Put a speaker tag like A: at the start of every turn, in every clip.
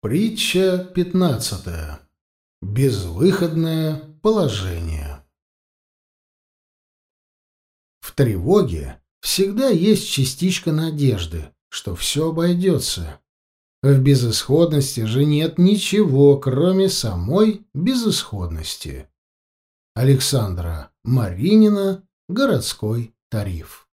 A: Притча 15. Безвыходное положение. В тревоге всегда есть частичка надежды, что все обойдется. В безысходности же нет ничего, кроме самой безысходности. Александра Маринина «Городской тариф».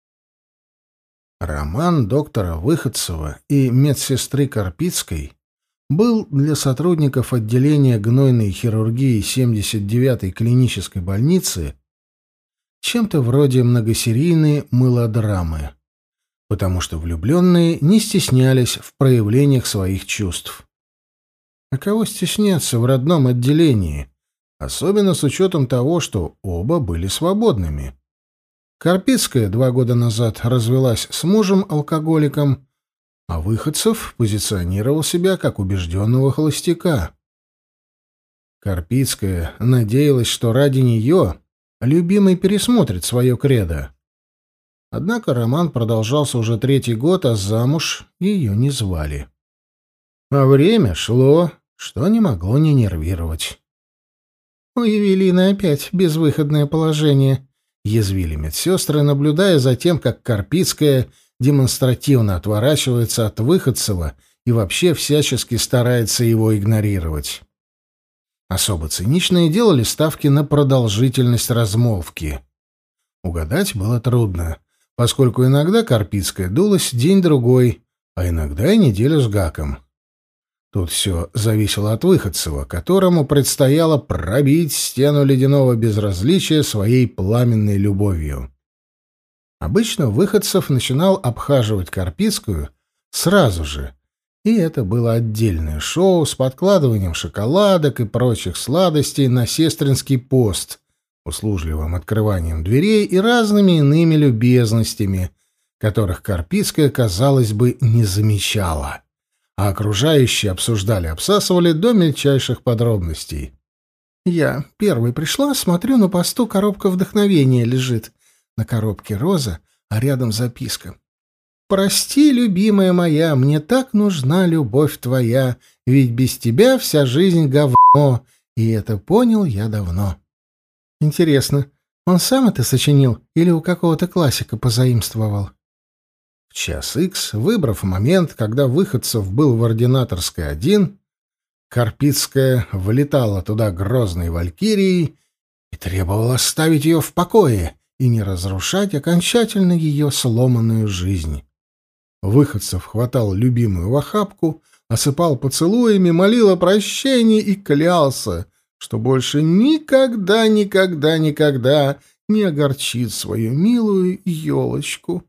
A: Роман доктора Выходцева и медсестры Карпицкой был для сотрудников отделения гнойной хирургии 79-й клинической больницы чем-то вроде многосерийной мылодрамы, потому что влюбленные не стеснялись в проявлениях своих чувств. А кого стесняться в родном отделении, особенно с учетом того, что оба были свободными? Карпицкая 2 года назад развелась с мужем-алкоголиком, а Выходцев позиционировал себя как убежденного холостяка. Карпицкая надеялась, что ради нее любимый пересмотрит свое кредо. Однако роман продолжался уже 3-й год, а замуж ее не звали. А время шло, что не могло не нервировать. «У Евелины опять безвыходное положение», — язвили медсестры, наблюдая за тем, как Карпицкая демонстративно отворачивается от Выходцева и вообще всячески старается его игнорировать. Особо циничные делали ставки на продолжительность размолвки. Угадать было трудно, поскольку иногда Карпицкая дулась день-другой, а иногда и неделю с гаком. Тут все зависело от Выходцева, которому предстояло пробить стену ледяного безразличия своей пламенной любовью. Обычно Выходцев начинал обхаживать Карпицкую сразу же, и это было отдельное шоу с подкладыванием шоколадок и прочих сладостей на сестринский пост, услужливым открыванием дверей и разными иными любезностями, которых Карпицкая, казалось бы, не замечала, а окружающие обсуждали-обсасывали до мельчайших подробностей. «Я первой пришла, смотрю, на посту коробка вдохновения лежит. На коробке роза, а рядом записка. «Прости, любимая моя, мне так нужна любовь твоя, ведь без тебя вся жизнь говно, и это понял я давно». Интересно, он сам это сочинил или у какого-то классика позаимствовал? В час икс, выбрав момент, когда Выходцев был в ординаторской один, Карпицкая влетала туда грозной валькирией и требовала оставить ее в покое и не разрушать окончательно ее сломанную жизнь. Выходцев хватал любимую в охапку, осыпал поцелуями, молил о прощении и клялся, что больше никогда, никогда, никогда не огорчит свою милую елочку.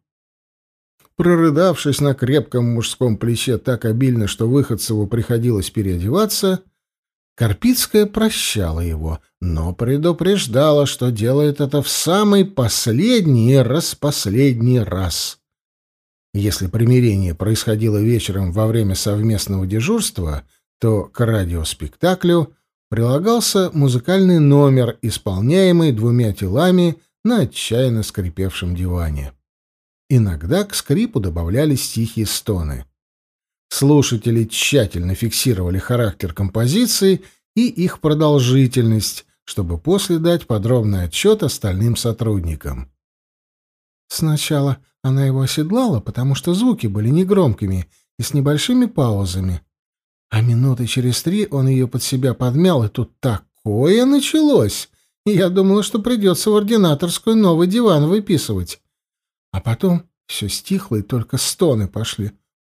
A: Прорыдавшись на крепком мужском плече так обильно, что Выходцеву приходилось переодеваться, Карпицкая прощала его, но предупреждала, что делает это в самый последний и распоследний раз. Если примирение происходило вечером во время совместного дежурства, то к радиоспектаклю прилагался музыкальный номер, исполняемый 2 телами на отчаянно скрипевшем диване. Иногда к скрипу добавлялись тихие стоны. Слушатели тщательно фиксировали характер композиции и их продолжительность, чтобы после дать подробный отчет остальным сотрудникам. Сначала она его оседлала, потому что звуки были негромкими и с небольшими паузами. А минуты через 3 он ее под себя подмял, и тут такое началось. И я думала, что придется в ординаторскую новый диван выписывать. А потом все стихло, и только стоны пошли.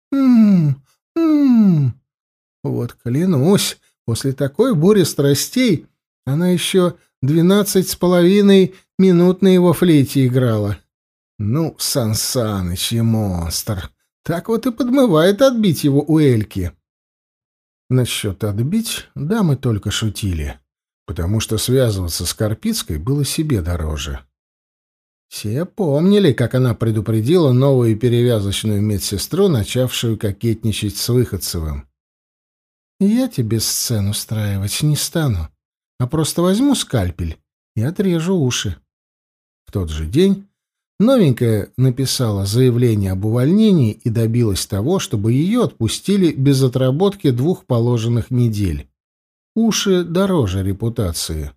A: Вот клянусь, после такой бури страстей она еще 12,5 минут на его флейте играла. Ну, Сан Саныч и монстр. Так вот и подмывает отбить его у Эльки. Насчет отбить дамы только шутили, потому что связываться с Карпицкой было себе дороже. Все помнили, как она предупредила новую перевязочную медсестру, начавшую кокетничать с Выходцевым. «Я тебе сцену устраивать не стану, а просто возьму скальпель и отрежу уши». В тот же день Новенькая написала заявление об увольнении и добилась того, чтобы ее отпустили без отработки 2 положенных недель. Уши дороже репутации.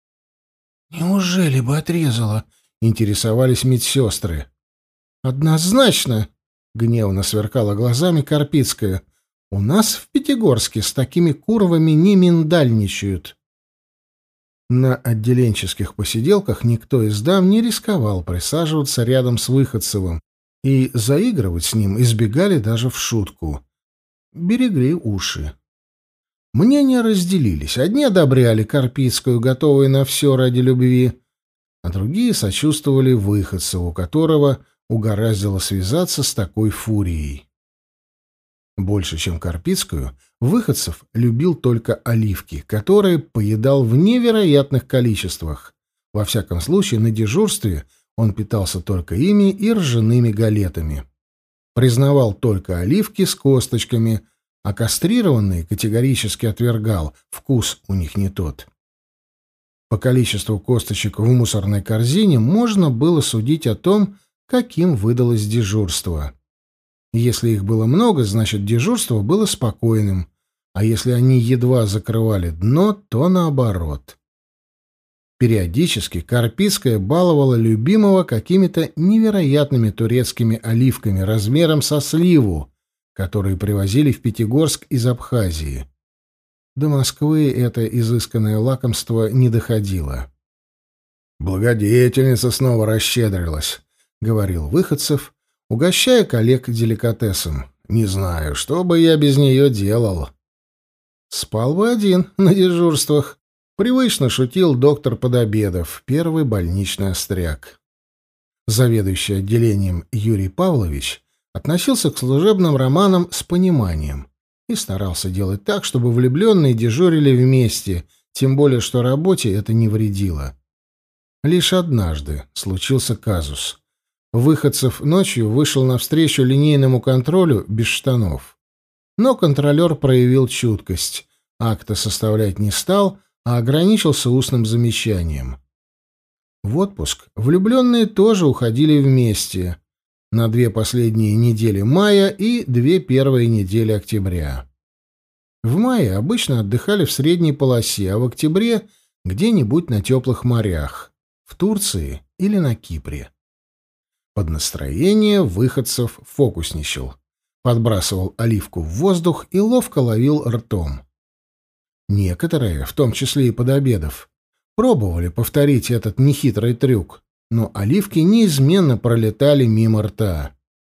A: «Неужели бы отрезала?» — интересовались медсестры. «Однозначно!» — гневно сверкала глазами Карпицкая. «У нас в Пятигорске с такими курвами не миндальничают». На отделенческих посиделках никто из дам не рисковал присаживаться рядом с Выходцевым, и заигрывать с ним избегали даже в шутку. Берегли уши. Мнения разделились. Одни одобряли Карпицкую, готовые на все ради любви, а другие сочувствовали Выходцеву, которого угораздило связаться с такой фурией. Больше, чем Карпицкую, Выходцев любил только оливки, которые поедал в невероятных количествах. Во всяком случае, на дежурстве он питался только ими и ржаными галетами. Признавал только оливки с косточками, а кастрированные категорически отвергал, вкус у них не тот. По количеству косточек в мусорной корзине можно было судить о том, каким выдалось дежурство. Если их было много, значит, дежурство было спокойным, а если они едва закрывали дно, то наоборот. Периодически Карпицкая баловала любимого какими-то невероятными турецкими оливками размером со сливу, которые привозили в Пятигорск из Абхазии. До Москвы это изысканное лакомство не доходило. «Благодетельница снова расщедрилась», — говорил Выходцев, угощая коллег деликатесом. «Не знаю, что бы я без нее делал». «Спал бы один на дежурствах», — привычно шутил доктор Подобедов, первый больничный остряк. Заведующий отделением Юрий Павлович относился к служебным романам с пониманием и старался делать так, чтобы влюбленные дежурили вместе, тем более что работе это не вредило. Лишь однажды случился казус. Выходцев ночью вышел навстречу линейному контролю без штанов. Но контролер проявил чуткость, акта составлять не стал, а ограничился устным замечанием. В отпуск влюбленные тоже уходили вместе на 2 последние недели мая и 2 первые недели октября. В мае обычно отдыхали в средней полосе, а в октябре где-нибудь на теплых морях, в Турции или на Кипре. Под настроение Выходцев фокусничал, подбрасывал оливку в воздух и ловко ловил ртом. Некоторые, в том числе и Подобедов, пробовали повторить этот нехитрый трюк, но оливки неизменно пролетали мимо рта.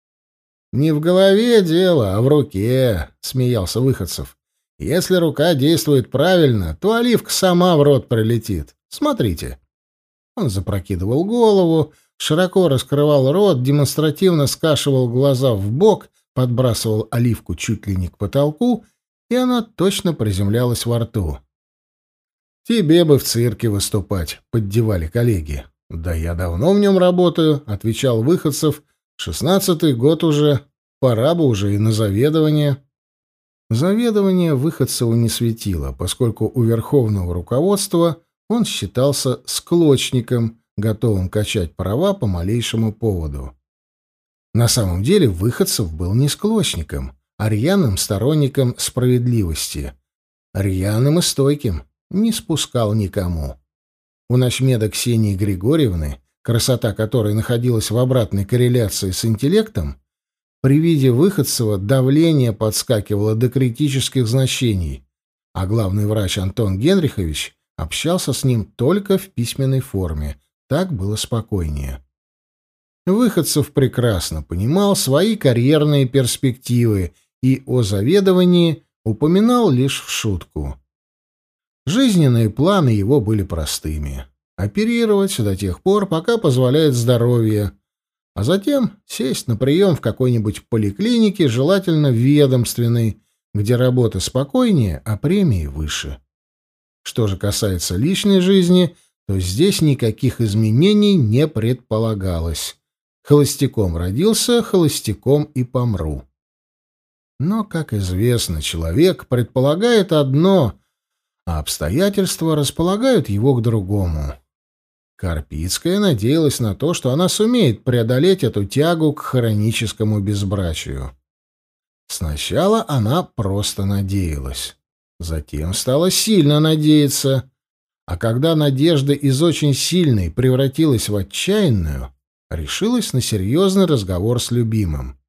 A: «Не в голове дело, а в руке», — смеялся Выходцев. «Если рука действует правильно, то оливка сама в рот прилетит. Смотрите». Он запрокидывал голову, широко раскрывал рот, демонстративно скашивал глаза в бок, подбрасывал оливку чуть ли не к потолку, и она точно приземлялась во рту. «Тебе бы в цирке выступать», — поддевали коллеги. «Да я давно в нем работаю», — отвечал Выходцев. «16-й год уже. Пора бы уже и на заведование». Заведование Выходцеву не светило, поскольку у верховного руководства он считался склочником, готовым качать права по малейшему поводу. На самом деле Выходцев был не склочником, а рьяным сторонником справедливости. Рьяным и стойким, не спускал никому. У начмеда Ксении Григорьевны, красота которой находилась в обратной корреляции с интеллектом, при виде Выходцева давление подскакивало до критических значений, а главный врач Антон Генрихович общался с ним только в письменной форме. Так было спокойнее. Выходцев прекрасно понимал свои карьерные перспективы и о заведовании упоминал лишь в шутку. Жизненные планы его были простыми. Оперировать до тех пор, пока позволяет здоровье, а затем сесть на прием в какой-нибудь поликлинике, желательно ведомственной, где работа спокойнее, а премии выше. Что же касается личной жизни, то здесь никаких изменений не предполагалось. Холостяком родился, холостяком и помру. Но, как известно, человек предполагает одно, а обстоятельства располагают его к другому. Карпицкая надеялась на то, что она сумеет преодолеть эту тягу к хроническому безбрачию. Сначала она просто надеялась. Затем стала сильно надеяться. А когда надежда из очень сильной превратилась в отчаянную, решилась на серьезный разговор с любимым.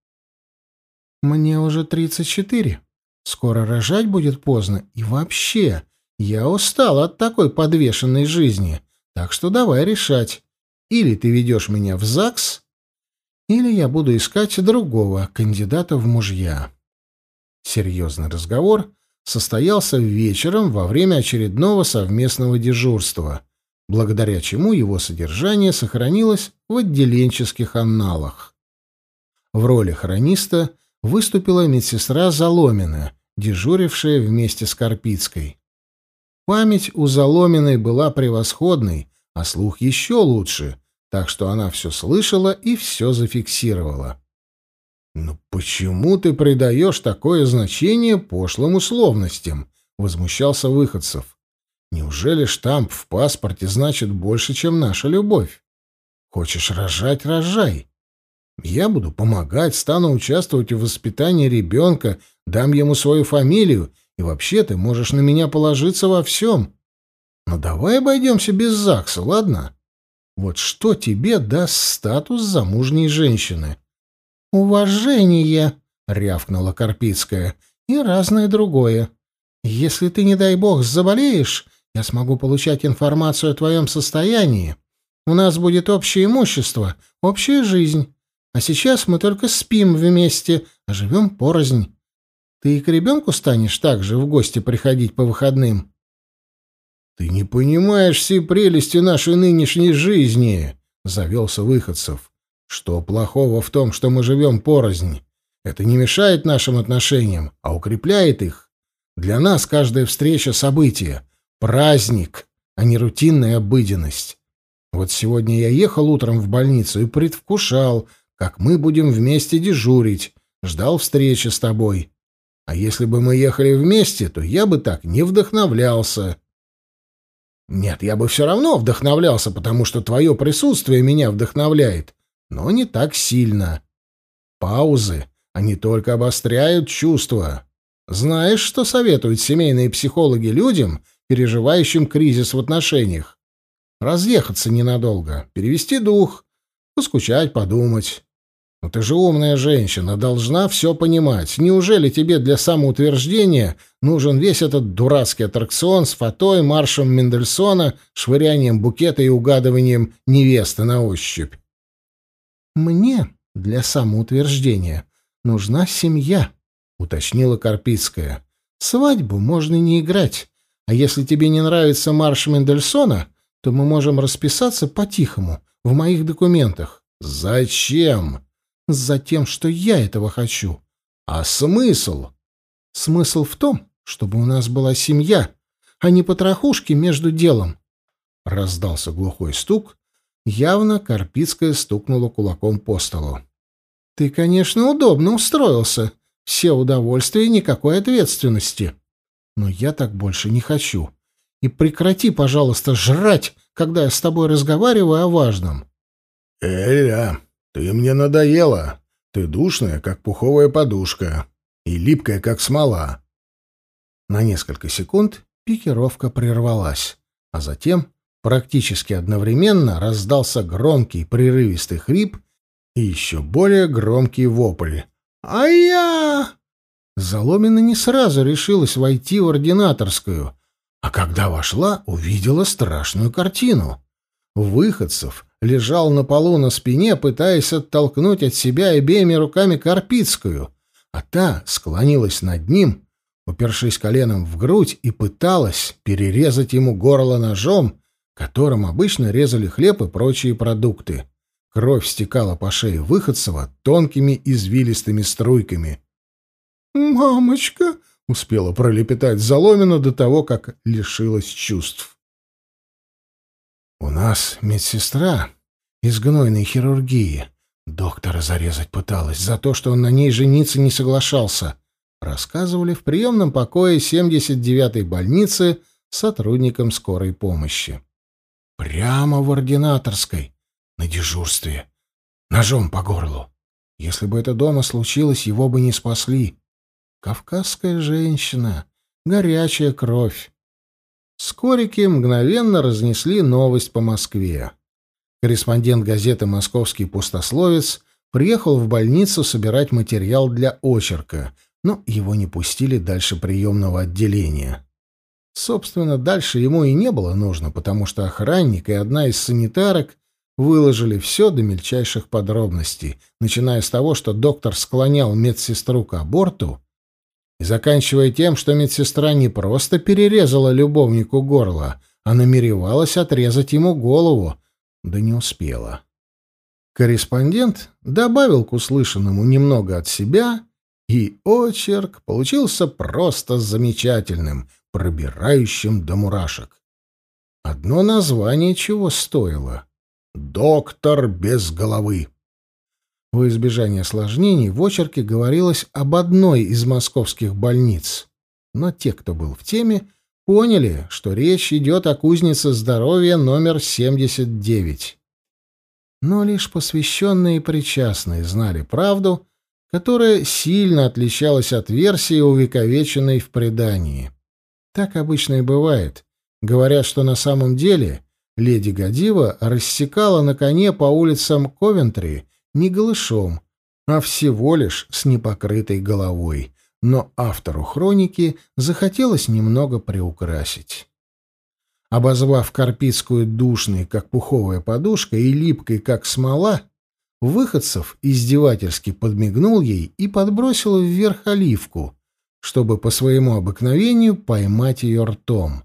A: «Мне уже 34. Скоро рожать будет поздно. И вообще, я устал от такой подвешенной жизни. Так что давай решать. Или ты ведешь меня в ЗАГС, или я буду искать другого кандидата в мужья». Серьезный разговор состоялся вечером во время очередного совместного дежурства, благодаря чему его содержание сохранилось в отделенческих анналах. В роли хрониста выступила медсестра Заломина, дежурившая вместе с Карпицкой. Память у Заломиной была превосходной, а слух еще лучше, так что она все слышала и все зафиксировала. «Ну почему ты придаешь такое значение пошлым условностям?» — возмущался Выходцев. «Неужели штамп в паспорте значит больше, чем наша любовь? Хочешь рожать — рожай. Я буду помогать, стану участвовать в воспитании ребенка, дам ему свою фамилию, и вообще ты можешь на меня положиться во всем. Но давай обойдемся без ЗАГСа, ладно? Вот что тебе даст статус замужней женщины?» «Уважение», — рявкнула Карпицкая, — «и разное другое. Если ты, не дай бог, заболеешь, я смогу получать информацию о твоем состоянии. У нас будет общее имущество, общая жизнь. А сейчас мы только спим вместе, а живем порознь. Ты и к ребенку станешь также в гости приходить по выходным?» «Ты не понимаешь всей прелести нашей нынешней жизни», — завелся Выходцев. «Что плохого в том, что мы живем порознь? Это не мешает нашим отношениям, а укрепляет их. Для нас каждая встреча — событие, праздник, а не рутинная обыденность. Вот сегодня я ехал утром в больницу и предвкушал, как мы будем вместе дежурить, ждал встречи с тобой. А если бы мы ехали вместе, то я бы так не вдохновлялся. Нет, я бы все равно вдохновлялся, потому что твое присутствие меня вдохновляет, но не так сильно. Паузы, они только обостряют чувства. Знаешь, что советуют семейные психологи людям, переживающим кризис в отношениях? Разъехаться ненадолго, перевести дух, поскучать, подумать. Но ты же умная женщина, должна все понимать. Неужели тебе для самоутверждения нужен весь этот дурацкий аттракцион с фатой, маршем Мендельсона, швырянием букета и угадыванием невесты на ощупь? «Мне для самоутверждения нужна семья», — уточнила Карпицкая. «Свадьбу можно не играть, а если тебе не нравится марш Мендельсона, то мы можем расписаться по-тихому в моих документах». «Зачем?» «Затем, что я этого хочу». «А смысл?» «Смысл в том, чтобы у нас была семья, а не потрохушки между делом». Раздался глухой стук. Явно Карпицкая стукнула кулаком по столу. «Ты, конечно, удобно устроился. Все удовольствия и никакой ответственности. Но я так больше не хочу. И прекрати, пожалуйста, жрать, когда я с тобой разговариваю о важном».
B: «Эля, ты мне надоела. Ты душная, как пуховая подушка, и липкая, как смола».
A: На несколько секунд пикировка прервалась, а затем практически одновременно раздался громкий прерывистый хрип и еще более громкий вопль. «Ай-я!» Заломина не сразу решилась войти в ординаторскую, а когда вошла, увидела страшную картину. Выходцев лежал на полу на спине, пытаясь оттолкнуть от себя обеими руками Карпицкую, а та склонилась над ним, упершись коленом в грудь, и пыталась перерезать ему горло ножом, которым обычно резали хлеб и прочие продукты. Кровь стекала по шее Выходцева тонкими извилистыми струйками. «Мамочка!» — успела пролепетать Заломина до того, как лишилась чувств. «У нас медсестра из гнойной хирургии. Доктора зарезать пыталась за то, что он на ней жениться не соглашался», — рассказывали в приемном покое 79-й больницы сотрудникам скорой помощи. Прямо в ординаторской, на дежурстве, ножом по горлу. Если бы это дома случилось, его бы не спасли. Кавказская женщина, горячая кровь. Скорики мгновенно разнесли новость по Москве. Корреспондент газеты «Московский пустословец» приехал в больницу собирать материал для очерка, но его не пустили дальше приемного отделения. Собственно, дальше ему и не было нужно, потому что охранник и одна из санитарок выложили все до мельчайших подробностей, начиная с того, что доктор склонял медсестру к аборту, и заканчивая тем, что медсестра не просто перерезала любовнику горло, а намеревалась отрезать ему голову, да не успела. Корреспондент добавил к услышанному немного от себя, и очерк получился просто замечательным, пробирающим до мурашек. Одно название чего стоило — «Доктор без головы». Во избежание осложнений в очерке говорилось об одной из московских больниц, но те, кто был в теме, поняли, что речь идет о кузнице здоровья номер 79. Но лишь посвященные и причастные знали правду, которая сильно отличалась от версии, увековеченной в предании. Так обычно и бывает. Говорят, что на самом деле леди Годива рассекала на коне по улицам Ковентри не голышом, а всего лишь с непокрытой головой. Но автору хроники захотелось немного приукрасить. Обозвав Карпицкую душной, как пуховая подушка, и липкой, как смола, Выходцев издевательски подмигнул ей и подбросил вверх оливку, чтобы по своему обыкновению поймать ее ртом.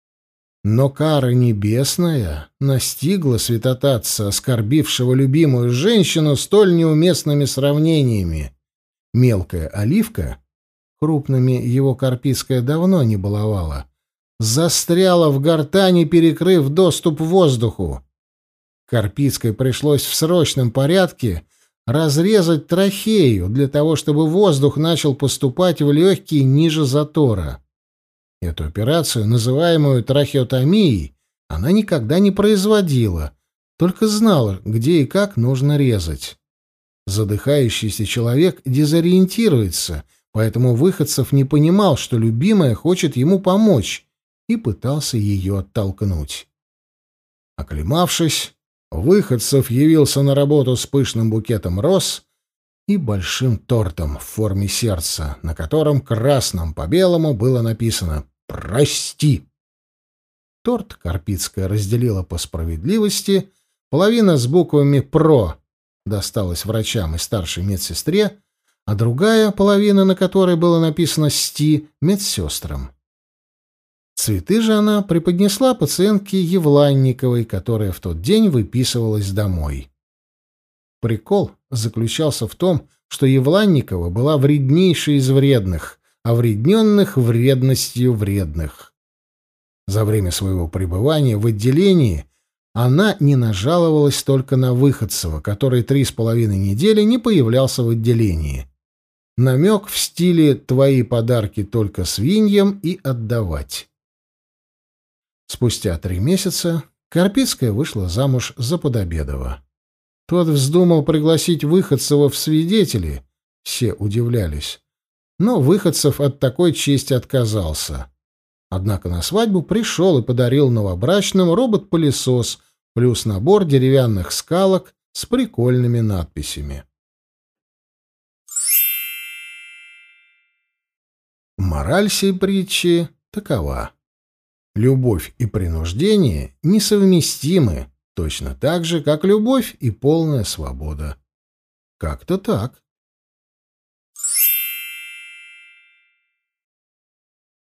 A: Но кара небесная настигла святотатца, оскорбившего любимую женщину столь неуместными сравнениями. Мелкая оливка, крупными его Карпицкая давно не баловала, застряла в гортани, перекрыв доступ воздуху. Карпицкой пришлось в срочном порядке разрезать трахею для того, чтобы воздух начал поступать в легкие ниже затора. Эту операцию, называемую трахеотомией, она никогда не производила, только знала, где и как нужно резать. Задыхающийся человек дезориентируется, поэтому Выходцев не понимал, что любимая хочет ему помочь, и пытался ее оттолкнуть. Оклемавшись, Выходцев явился на работу с пышным букетом роз и большим тортом в форме сердца, на котором красным по белому было написано «Прости». Торт Карпицкая разделила по справедливости, половина с буквами «Про» досталась врачам и старшей медсестре, а другая половина, на которой было написано «Сти», медсестрам. Цветы же она преподнесла пациентке Евланниковой, которая в тот день выписывалась домой. Прикол заключался в том, что Евланникова была вреднейшей из вредных, а вредненных вредностью вредных. За время своего пребывания в отделении она не нажаловалась только на Выходцева, который 3,5 недели не появлялся в отделении. Намек в стиле «твои подарки только свиньям и отдавать». Спустя 3 месяца Карпицкая вышла замуж за Подобедова. Тот вздумал пригласить Выходцева в свидетели, все удивлялись, но Выходцев от такой чести отказался. Однако на свадьбу пришел и подарил новобрачным робот-пылесос плюс набор деревянных скалок с прикольными надписями. Мораль сей притчи такова. Любовь и принуждение несовместимы, точно так же, как любовь и полная свобода. Как-то так.